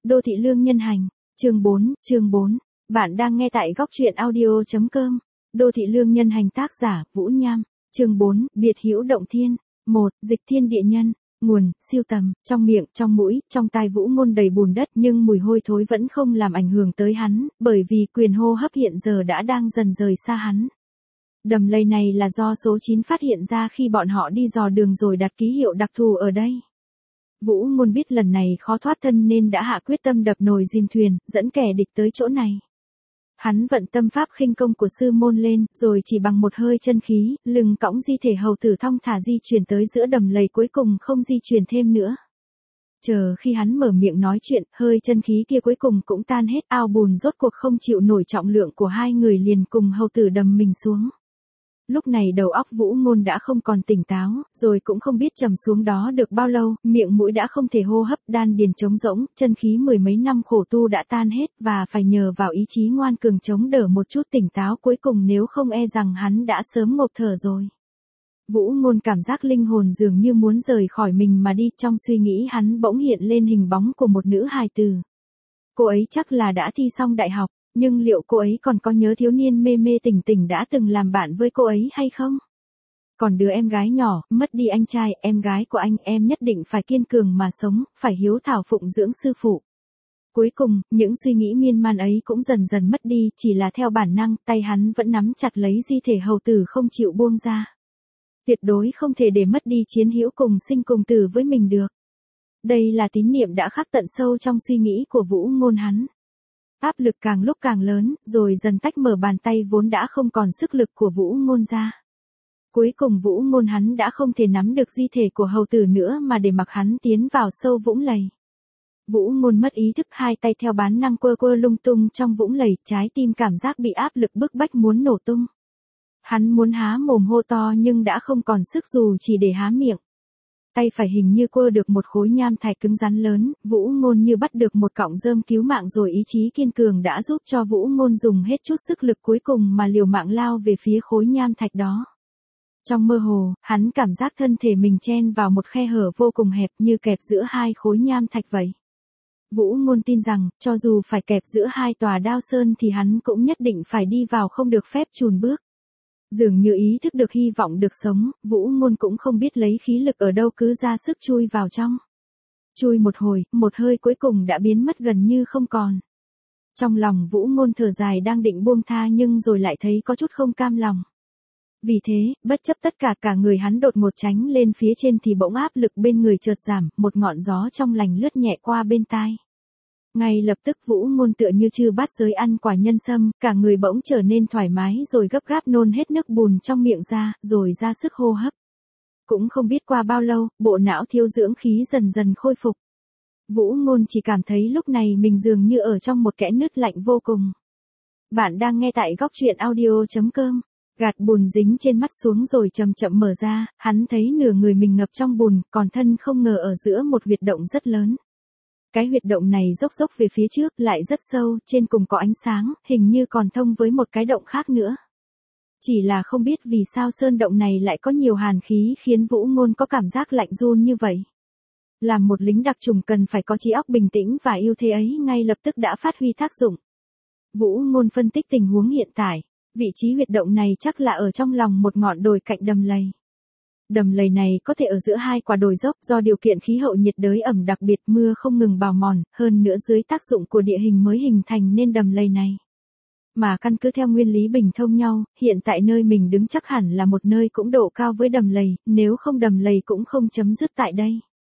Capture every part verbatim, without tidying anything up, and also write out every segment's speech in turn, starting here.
Đô thị lương nhân hành. Chương bốn, chương bốn. Bạn đang nghe tại góc truyện audio chấm com. Đô thị lương nhân hành, tác giả Vũ Nham. Chương bốn, biệt hữu động thiên. một. Dịch thiên địa nhân. Nguồn, siêu tầm. Trong miệng, trong mũi, trong tai Vũ Ngôn đầy bùn đất, nhưng mùi hôi thối vẫn không làm ảnh hưởng tới hắn, bởi vì quyền hô hấp hiện giờ đã đang dần rời xa hắn. Đầm lầy này là do số chín phát hiện ra khi bọn họ đi dò đường rồi đặt ký hiệu đặc thù ở đây. Vũ Ngôn biết lần này khó thoát thân nên đã hạ quyết tâm đập nồi dìm thuyền, dẫn kẻ địch tới chỗ này. Hắn vận tâm pháp khinh công của sư môn lên, rồi chỉ bằng một hơi chân khí, lưng cõng di thể hầu tử thong thả di chuyển tới giữa đầm lầy, cuối cùng không di chuyển thêm nữa. Chờ khi hắn mở miệng nói chuyện, hơi chân khí kia cuối cùng cũng tan hết, ao bùn rốt cuộc không chịu nổi trọng lượng của hai người, liền cùng hầu tử đầm mình xuống. Lúc này đầu óc Vũ Ngôn đã không còn tỉnh táo, rồi cũng không biết trầm xuống đó được bao lâu, miệng mũi đã không thể hô hấp, đan điền trống rỗng, chân khí mười mấy năm khổ tu đã tan hết, và phải nhờ vào ý chí ngoan cường chống đỡ một chút tỉnh táo cuối cùng, nếu không e rằng hắn đã sớm ngộp thở rồi. Vũ Ngôn cảm giác linh hồn dường như muốn rời khỏi mình mà đi, trong suy nghĩ hắn bỗng hiện lên hình bóng của một nữ hài tử. Cô ấy chắc là đã thi xong đại học. Nhưng liệu cô ấy còn có nhớ thiếu niên mê mê tỉnh tỉnh đã từng làm bạn với cô ấy hay không? Còn đứa em gái nhỏ, mất đi anh trai, em gái của anh, em nhất định phải kiên cường mà sống, phải hiếu thảo phụng dưỡng sư phụ. Cuối cùng, những suy nghĩ miên man ấy cũng dần dần mất đi, chỉ là theo bản năng, tay hắn vẫn nắm chặt lấy di thể hầu tử không chịu buông ra. Tuyệt đối không thể để mất đi chiến hữu cùng sinh cùng tử với mình được. Đây là tín niệm đã khắc tận sâu trong suy nghĩ của Vũ Ngôn hắn. Áp lực càng lúc càng lớn, rồi dần tách mở bàn tay vốn đã không còn sức lực của Vũ Ngôn ra. Cuối cùng Vũ Ngôn hắn đã không thể nắm được di thể của hầu tử nữa mà để mặc hắn tiến vào sâu vũng lầy. Vũ Ngôn mất ý thức, hai tay theo bản năng quơ quơ lung tung trong vũng lầy, trái tim cảm giác bị áp lực bức bách muốn nổ tung. Hắn muốn há mồm hô to nhưng đã không còn sức dù chỉ để há miệng. Tay phải hình như quơ được một khối nham thạch cứng rắn lớn, Vũ Ngôn như bắt được một cọng rơm cứu mạng, rồi ý chí kiên cường đã giúp cho Vũ Ngôn dùng hết chút sức lực cuối cùng mà liều mạng lao về phía khối nham thạch đó. Trong mơ hồ, hắn cảm giác thân thể mình chen vào một khe hở vô cùng hẹp, như kẹp giữa hai khối nham thạch vậy. Vũ Ngôn tin rằng, cho dù phải kẹp giữa hai tòa đao sơn thì hắn cũng nhất định phải đi vào, không được phép chùn bước. Dường như ý thức được hy vọng được sống, Vũ Ngôn cũng không biết lấy khí lực ở đâu, cứ ra sức chui vào trong. Chui một hồi, một hơi cuối cùng đã biến mất gần như không còn. Trong lòng Vũ Ngôn thở dài đang định buông tha nhưng rồi lại thấy có chút không cam lòng. Vì thế, bất chấp tất cả cả người hắn đột ngột tránh lên phía trên thì bỗng áp lực bên người chợt giảm, một ngọn gió trong lành lướt nhẹ qua bên tai. Ngay lập tức Vũ Ngôn tựa như chư bát giới ăn quả nhân sâm, cả người bỗng trở nên thoải mái, rồi gấp gáp nôn hết nước bùn trong miệng ra, rồi ra sức hô hấp. Cũng không biết qua bao lâu, bộ não thiếu dưỡng khí dần dần khôi phục. Vũ Ngôn chỉ cảm thấy lúc này mình dường như ở trong một kẽ nứt lạnh vô cùng. Bạn đang nghe tại góc truyện audio chấm com. Gạt bùn dính trên mắt xuống rồi chậm chậm mở ra, hắn thấy nửa người mình ngập trong bùn, còn thân không ngờ ở giữa một huyệt động rất lớn. Cái huyệt động này dốc dốc về phía trước, lại rất sâu, trên cùng có ánh sáng, hình như còn thông với một cái động khác nữa. Chỉ là không biết vì sao sơn động này lại có nhiều hàn khí khiến Vũ Ngôn có cảm giác lạnh run như vậy. Làm một lính đặc chủng cần phải có trí óc bình tĩnh và ưu thế ấy ngay lập tức đã phát huy tác dụng. Vũ Ngôn phân tích tình huống hiện tại, vị trí huyệt động này chắc là ở trong lòng một ngọn đồi cạnh đầm lầy. Đầm lầy này có thể ở giữa hai quả đồi dốc, do điều kiện khí hậu nhiệt đới ẩm đặc biệt, mưa không ngừng bào mòn, hơn nữa dưới tác dụng của địa hình mới hình thành nên đầm lầy này. Mà căn cứ theo nguyên lý bình thông nhau, hiện tại nơi mình đứng chắc hẳn là một nơi cũng độ cao với đầm lầy, nếu không đầm lầy cũng không chấm dứt tại đây.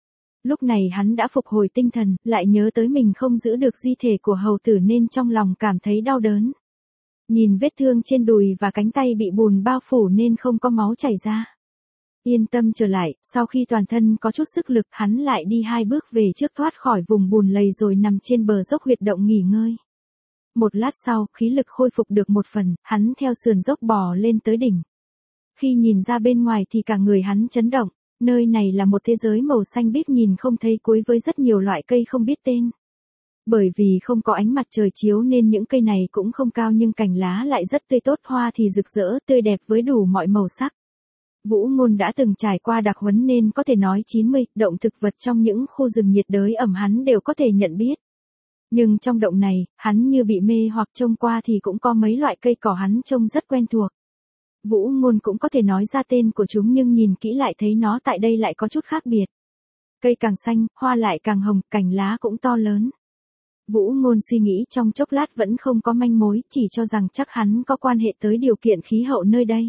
Lúc này hắn đã phục hồi tinh thần, lại nhớ tới mình không giữ được di thể của hầu tử nên trong lòng cảm thấy đau đớn. Nhìn vết thương trên đùi và cánh tay bị bùn bao phủ nên không có máu chảy ra. Yên tâm trở lại, sau khi toàn thân có chút sức lực, hắn lại đi hai bước về trước thoát khỏi vùng bùn lầy rồi nằm trên bờ dốc huyệt động nghỉ ngơi. Một lát sau, khí lực khôi phục được một phần, hắn theo sườn dốc bò lên tới đỉnh. Khi nhìn ra bên ngoài thì cả người hắn chấn động, nơi này là một thế giới màu xanh biếc nhìn không thấy cuối với rất nhiều loại cây không biết tên. Bởi vì không có ánh mặt trời chiếu nên những cây này cũng không cao nhưng cành lá lại rất tươi tốt, hoa thì rực rỡ, tươi đẹp với đủ mọi màu sắc. Vũ Ngôn đã từng trải qua đặc huấn nên có thể nói chín mươi động thực vật trong những khu rừng nhiệt đới ẩm hắn đều có thể nhận biết. Nhưng trong động này, hắn như bị mê hoặc trông qua thì cũng có mấy loại cây cỏ hắn trông rất quen thuộc. Vũ Ngôn cũng có thể nói ra tên của chúng nhưng nhìn kỹ lại thấy nó tại đây lại có chút khác biệt. Cây càng xanh, hoa lại càng hồng, cành lá cũng to lớn. Vũ Ngôn suy nghĩ trong chốc lát vẫn không có manh mối, chỉ cho rằng chắc hắn có quan hệ tới điều kiện khí hậu nơi đây.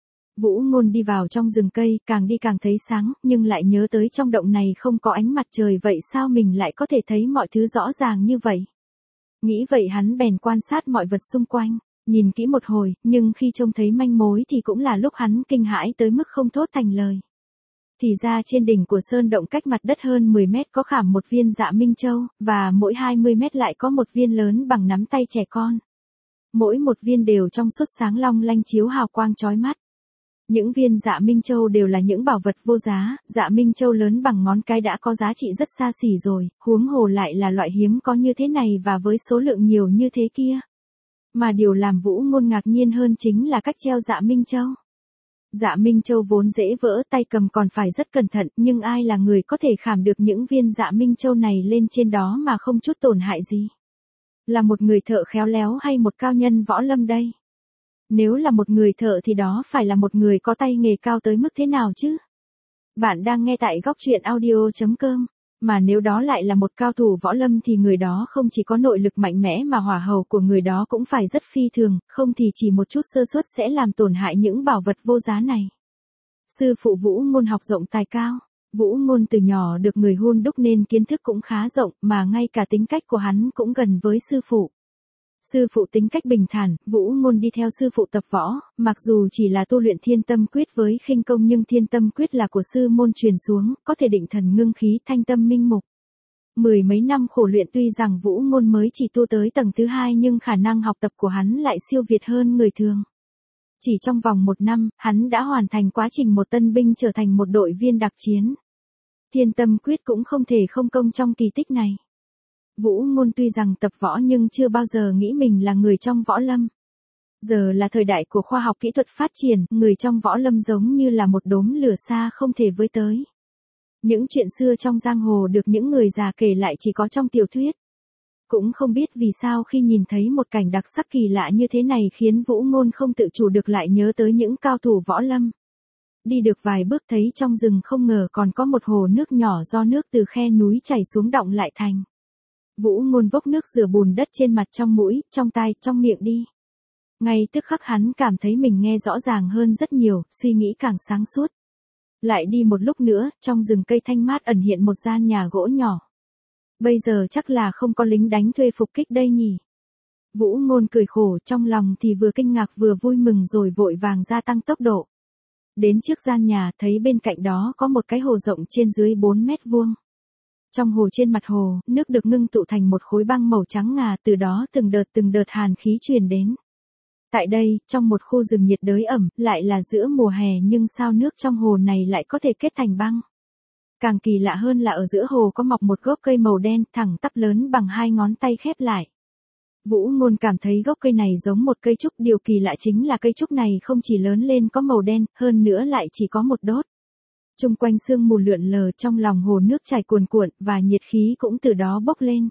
Vũ Ngôn đi vào trong rừng cây, càng đi càng thấy sáng, nhưng lại nhớ tới trong động này không có ánh mặt trời, vậy sao mình lại có thể thấy mọi thứ rõ ràng như vậy? Nghĩ vậy hắn bèn quan sát mọi vật xung quanh, nhìn kỹ một hồi, nhưng khi trông thấy manh mối thì cũng là lúc hắn kinh hãi tới mức không thốt thành lời. Thì ra trên đỉnh của sơn động cách mặt đất hơn mười mét có khảm một viên Dạ Minh Châu, và mỗi hai mươi mét lại có một viên lớn bằng nắm tay trẻ con. Mỗi một viên đều trong suốt sáng long lanh chiếu hào quang chói mắt. Những viên Dạ Minh Châu đều là những bảo vật vô giá, Dạ Minh Châu lớn bằng ngón cái đã có giá trị rất xa xỉ rồi, huống hồ lại là loại hiếm có như thế này và với số lượng nhiều như thế kia. Mà điều làm Vũ Ngôn ngạc nhiên hơn chính là cách treo Dạ Minh Châu. Dạ Minh Châu vốn dễ vỡ, tay cầm còn phải rất cẩn thận, nhưng ai là người có thể khảm được những viên Dạ Minh Châu này lên trên đó mà không chút tổn hại gì? Là một người thợ khéo léo hay một cao nhân võ lâm đây? Nếu là một người thợ thì đó phải là một người có tay nghề cao tới mức thế nào chứ? Bạn đang nghe tại góc truyện audio chấm com. Mà nếu đó lại là một cao thủ võ lâm thì người đó không chỉ có nội lực mạnh mẽ mà hỏa hầu của người đó cũng phải rất phi thường, không thì chỉ một chút sơ suất sẽ làm tổn hại những bảo vật vô giá này. Sư phụ Vũ Ngôn học rộng tài cao. Vũ Ngôn từ nhỏ được người hun đúc nên kiến thức cũng khá rộng, mà ngay cả tính cách của hắn cũng gần với sư phụ. Sư phụ tính cách bình thản, Vũ Ngôn đi theo sư phụ tập võ, mặc dù chỉ là tu luyện Thiên Tâm Quyết với khinh công nhưng Thiên Tâm Quyết là của sư môn truyền xuống, có thể định thần ngưng khí, thanh tâm minh mục. Mười mấy năm khổ luyện tuy rằng Vũ Ngôn mới chỉ tu tới tầng thứ hai nhưng khả năng học tập của hắn lại siêu việt hơn người thường. Chỉ trong vòng một năm, hắn đã hoàn thành quá trình một tân binh trở thành một đội viên đặc chiến. Thiên Tâm Quyết cũng không thể không công trong kỳ tích này. Vũ Ngôn tuy rằng tập võ nhưng chưa bao giờ nghĩ mình là người trong võ lâm. Giờ là thời đại của khoa học kỹ thuật phát triển, người trong võ lâm giống như là một đốm lửa xa không thể với tới. Những chuyện xưa trong giang hồ được những người già kể lại chỉ có trong tiểu thuyết. Cũng không biết vì sao khi nhìn thấy một cảnh đặc sắc kỳ lạ như thế này khiến Vũ Ngôn không tự chủ được lại nhớ tới những cao thủ võ lâm. Đi được vài bước thấy trong rừng không ngờ còn có một hồ nước nhỏ do nước từ khe núi chảy xuống đọng lại thành. Vũ Ngôn vốc nước rửa bùn đất trên mặt, trong mũi, trong tai, trong miệng đi. Ngay tức khắc hắn cảm thấy mình nghe rõ ràng hơn rất nhiều, suy nghĩ càng sáng suốt. Lại đi một lúc nữa, trong rừng cây thanh mát ẩn hiện một gian nhà gỗ nhỏ. Bây giờ chắc là không có lính đánh thuê phục kích đây nhỉ. Vũ Ngôn cười khổ, trong lòng thì vừa kinh ngạc vừa vui mừng rồi vội vàng gia tăng tốc độ. Đến trước gian nhà thấy bên cạnh đó có một cái hồ rộng trên dưới bốn mét vuông. Trong hồ, trên mặt hồ, nước được ngưng tụ thành một khối băng màu trắng ngà, từ đó từng đợt từng đợt hàn khí truyền đến. Tại đây, trong một khu rừng nhiệt đới ẩm, lại là giữa mùa hè nhưng sao nước trong hồ này lại có thể kết thành băng. Càng kỳ lạ hơn là ở giữa hồ có mọc một gốc cây màu đen thẳng tắp lớn bằng hai ngón tay khép lại. Vũ Ngôn cảm thấy gốc cây này giống một cây trúc, điều kỳ lạ chính là cây trúc này không chỉ lớn lên có màu đen, hơn nữa lại chỉ có một đốt. Trung quanh sương mù lượn lờ, trong lòng hồ nước chảy cuồn cuộn và nhiệt khí cũng từ đó bốc lên.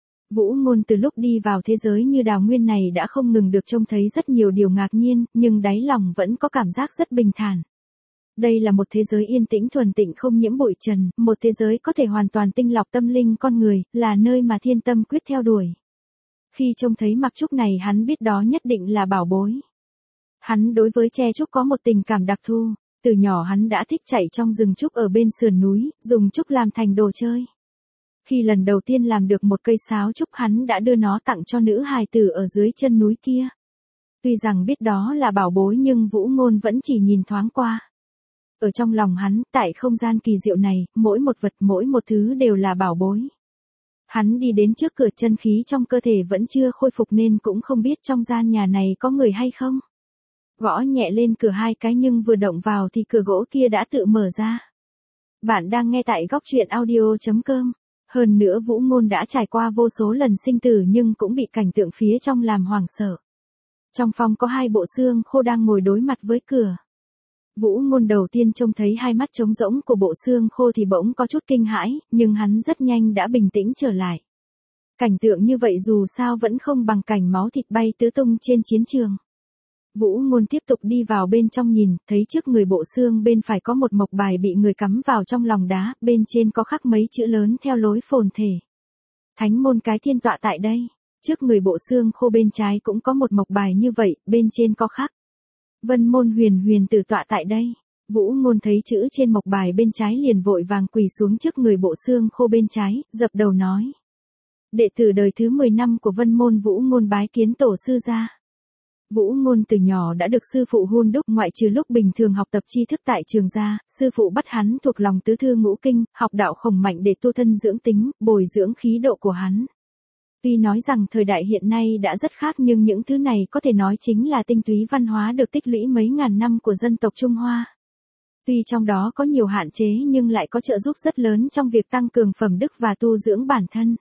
Vũ Ngôn từ lúc đi vào thế giới như đào nguyên này đã không ngừng được trông thấy rất nhiều điều ngạc nhiên, nhưng đáy lòng vẫn có cảm giác rất bình thản. Đây là một thế giới yên tĩnh thuần tịnh không nhiễm bụi trần, một thế giới có thể hoàn toàn tinh lọc tâm linh con người, là nơi mà Thiên Tâm Quyết theo đuổi. Khi trông thấy mặc trúc này hắn biết đó nhất định là bảo bối. Hắn đối với tre trúc có một tình cảm đặc thù. Từ nhỏ hắn đã thích chạy trong rừng trúc ở bên sườn núi, dùng trúc làm thành đồ chơi. Khi lần đầu tiên làm được một cây sáo trúc hắn đã đưa nó tặng cho nữ hài tử ở dưới chân núi kia. Tuy rằng biết đó là bảo bối nhưng Vũ Ngôn vẫn chỉ nhìn thoáng qua. Ở trong lòng hắn, tại không gian kỳ diệu này, mỗi một vật mỗi một thứ đều là bảo bối. Hắn đi đến trước cửa, chân khí trong cơ thể vẫn chưa khôi phục nên cũng không biết trong gian nhà này có người hay không. Gõ nhẹ lên cửa hai cái nhưng vừa động vào thì cửa gỗ kia đã tự mở ra. Bạn đang nghe tại góc truyện audio chấm com. Hơn nữa Vũ Ngôn đã trải qua vô số lần sinh tử nhưng cũng bị cảnh tượng phía trong làm hoảng sợ. Trong phòng có hai bộ xương khô đang ngồi đối mặt với cửa. Vũ Ngôn đầu tiên trông thấy hai mắt trống rỗng của bộ xương khô thì bỗng có chút kinh hãi, nhưng hắn rất nhanh đã bình tĩnh trở lại. Cảnh tượng như vậy dù sao vẫn không bằng cảnh máu thịt bay tứ tung trên chiến trường. Vũ Ngôn tiếp tục đi vào bên trong nhìn, thấy trước người bộ xương bên phải có một mộc bài bị người cắm vào trong lòng đá, bên trên có khắc mấy chữ lớn theo lối phồn thể. Thánh môn cái thiên tọa tại đây. Trước người bộ xương khô bên trái cũng có một mộc bài như vậy, bên trên có khắc. Vân môn huyền huyền tử tọa tại đây. Vũ Ngôn thấy chữ trên mộc bài bên trái liền vội vàng quỳ xuống trước người bộ xương khô bên trái, dập đầu nói. Đệ tử đời thứ mười năm của Vân môn Vũ Ngôn bái kiến tổ sư gia. Vũ Ngôn từ nhỏ đã được sư phụ hun đúc, ngoại trừ lúc bình thường học tập tri thức tại trường gia, sư phụ bắt hắn thuộc lòng tứ thư ngũ kinh, học đạo khổng mạnh để tu thân dưỡng tính, bồi dưỡng khí độ của hắn. Tuy nói rằng thời đại hiện nay đã rất khác nhưng những thứ này có thể nói chính là tinh túy văn hóa được tích lũy mấy ngàn năm của dân tộc Trung Hoa. Tuy trong đó có nhiều hạn chế nhưng lại có trợ giúp rất lớn trong việc tăng cường phẩm đức và tu dưỡng bản thân.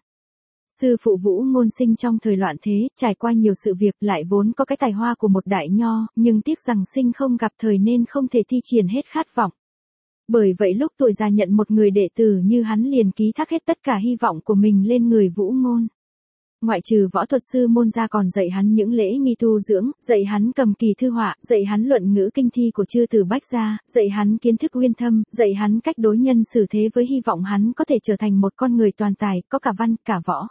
Sư phụ Vũ Ngôn sinh trong thời loạn thế, trải qua nhiều sự việc, lại vốn có cái tài hoa của một đại nho, nhưng tiếc rằng sinh không gặp thời nên không thể thi triển hết khát vọng. Bởi vậy lúc tuổi già nhận một người đệ tử như hắn liền ký thác hết tất cả hy vọng của mình lên người Vũ Ngôn. Ngoại trừ võ thuật sư môn ra còn dạy hắn những lễ nghi tu dưỡng, dạy hắn cầm kỳ thư họa, dạy hắn luận ngữ kinh thi của chư tử bách gia, dạy hắn kiến thức uyên thâm, dạy hắn cách đối nhân xử thế với hy vọng hắn có thể trở thành một con người toàn tài, có cả văn, cả võ.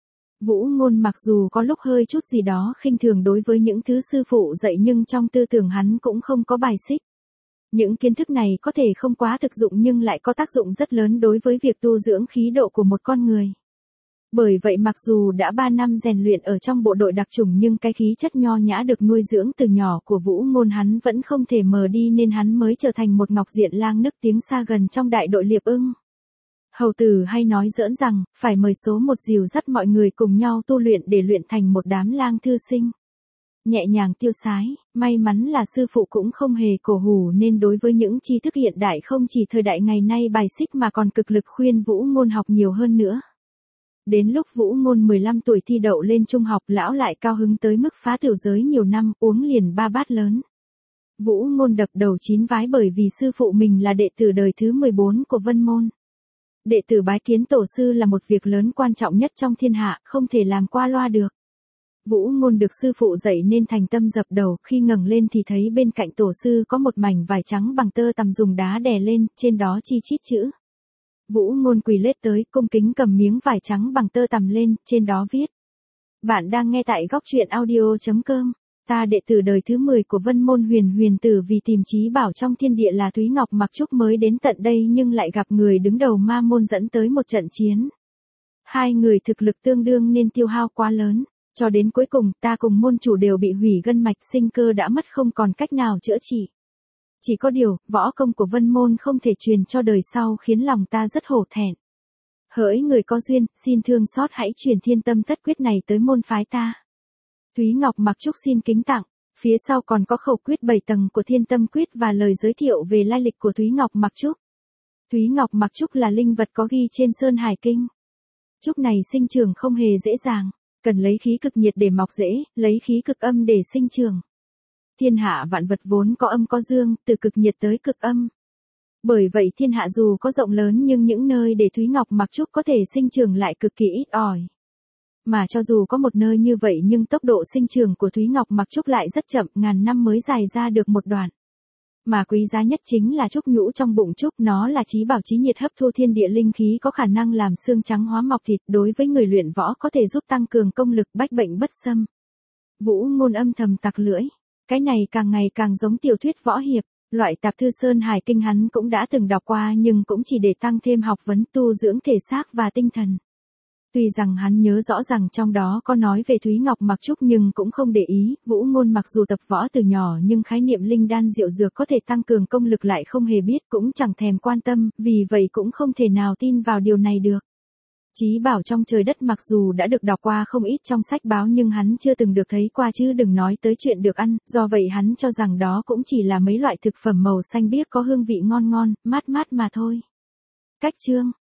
Vũ Ngôn mặc dù có lúc hơi chút gì đó khinh thường đối với những thứ sư phụ dạy nhưng trong tư tưởng hắn cũng không có bài xích. Những kiến thức này có thể không quá thực dụng nhưng lại có tác dụng rất lớn đối với việc tu dưỡng khí độ của một con người. Bởi vậy mặc dù đã ba năm rèn luyện ở trong bộ đội đặc chủng nhưng cái khí chất nho nhã được nuôi dưỡng từ nhỏ của Vũ Ngôn hắn vẫn không thể mờ đi nên hắn mới trở thành một ngọc diện lang nức tiếng xa gần trong đại đội Liệp Ưng. Hầu tử hay nói giỡn rằng, phải mời số một dìu dắt mọi người cùng nhau tu luyện để luyện thành một đám lang thư sinh. Nhẹ nhàng tiêu sái, may mắn là sư phụ cũng không hề cổ hủ nên đối với những tri thức hiện đại không chỉ thời đại ngày nay bài xích mà còn cực lực khuyên Vũ Ngôn học nhiều hơn nữa. Đến lúc Vũ Ngôn mười lăm tuổi thi đậu lên trung học lão lại cao hứng tới mức phá tiểu giới nhiều năm uống liền ba bát lớn. Vũ Ngôn đập đầu chín vái bởi vì sư phụ mình là đệ tử đời thứ mười bốn của Vân môn. Đệ tử bái kiến tổ sư là một việc lớn quan trọng nhất trong thiên hạ, không thể làm qua loa được. Vũ Ngôn được sư phụ dạy nên thành tâm dập đầu, khi ngẩng lên thì thấy bên cạnh tổ sư có một mảnh vải trắng bằng tơ tằm dùng đá đè lên, trên đó chi chít chữ. Vũ Ngôn quỳ lết tới, cung kính cầm miếng vải trắng bằng tơ tằm lên, trên đó viết. Bạn đang nghe tại góc truyện audio chấm com. Ta đệ tử đời thứ mười của Vân môn huyền huyền tử vì tìm chí bảo trong thiên địa là Thúy Ngọc Mặc Trúc mới đến tận đây nhưng lại gặp người đứng đầu ma môn dẫn tới một trận chiến. Hai người thực lực tương đương nên tiêu hao quá lớn, cho đến cuối cùng ta cùng môn chủ đều bị hủy gân mạch sinh cơ đã mất không còn cách nào chữa trị. Chỉ có điều, võ công của Vân môn không thể truyền cho đời sau khiến lòng ta rất hổ thẹn. Hỡi người có duyên, xin thương xót hãy truyền thiên tâm thất quyết này tới môn phái ta. Thúy Ngọc Mặc Trúc xin kính tặng, phía sau còn có khẩu quyết bảy tầng của thiên tâm quyết và lời giới thiệu về lai lịch của Thúy Ngọc Mặc Trúc. Thúy Ngọc Mặc Trúc là linh vật có ghi trên Sơn Hải Kinh. Trúc này sinh trưởng không hề dễ dàng, cần lấy khí cực nhiệt để mọc rễ, lấy khí cực âm để sinh trưởng. Thiên hạ vạn vật vốn có âm có dương, từ cực nhiệt tới cực âm. Bởi vậy thiên hạ dù có rộng lớn nhưng những nơi để Thúy Ngọc Mặc Trúc có thể sinh trưởng lại cực kỳ ít ỏi. Mà cho dù có một nơi như vậy nhưng tốc độ sinh trưởng của Thúy Ngọc Mặc Trúc lại rất chậm, ngàn năm mới dài ra được một đoạn. Mà quý giá nhất chính là trúc nhũ trong bụng trúc, nó là chí bảo chí nhiệt hấp thu thiên địa linh khí có khả năng làm xương trắng hóa mọc thịt, đối với người luyện võ có thể giúp tăng cường công lực bách bệnh bất xâm. Vũ Ngôn âm thầm tặc lưỡi, cái này càng ngày càng giống tiểu thuyết võ hiệp, loại tạp thư Sơn Hải Kinh hắn cũng đã từng đọc qua nhưng cũng chỉ để tăng thêm học vấn tu dưỡng thể xác và tinh thần. Tuy rằng hắn nhớ rõ rằng trong đó có nói về Thúy Ngọc Mặc Trúc nhưng cũng không để ý, Vũ Ngôn mặc dù tập võ từ nhỏ nhưng khái niệm linh đan diệu dược có thể tăng cường công lực lại không hề biết, cũng chẳng thèm quan tâm, vì vậy cũng không thể nào tin vào điều này được. Chí bảo trong trời đất mặc dù đã được đọc qua không ít trong sách báo nhưng hắn chưa từng được thấy qua chứ đừng nói tới chuyện được ăn, do vậy hắn cho rằng đó cũng chỉ là mấy loại thực phẩm màu xanh biếc có hương vị ngon ngon, mát mát mà thôi. Cách chương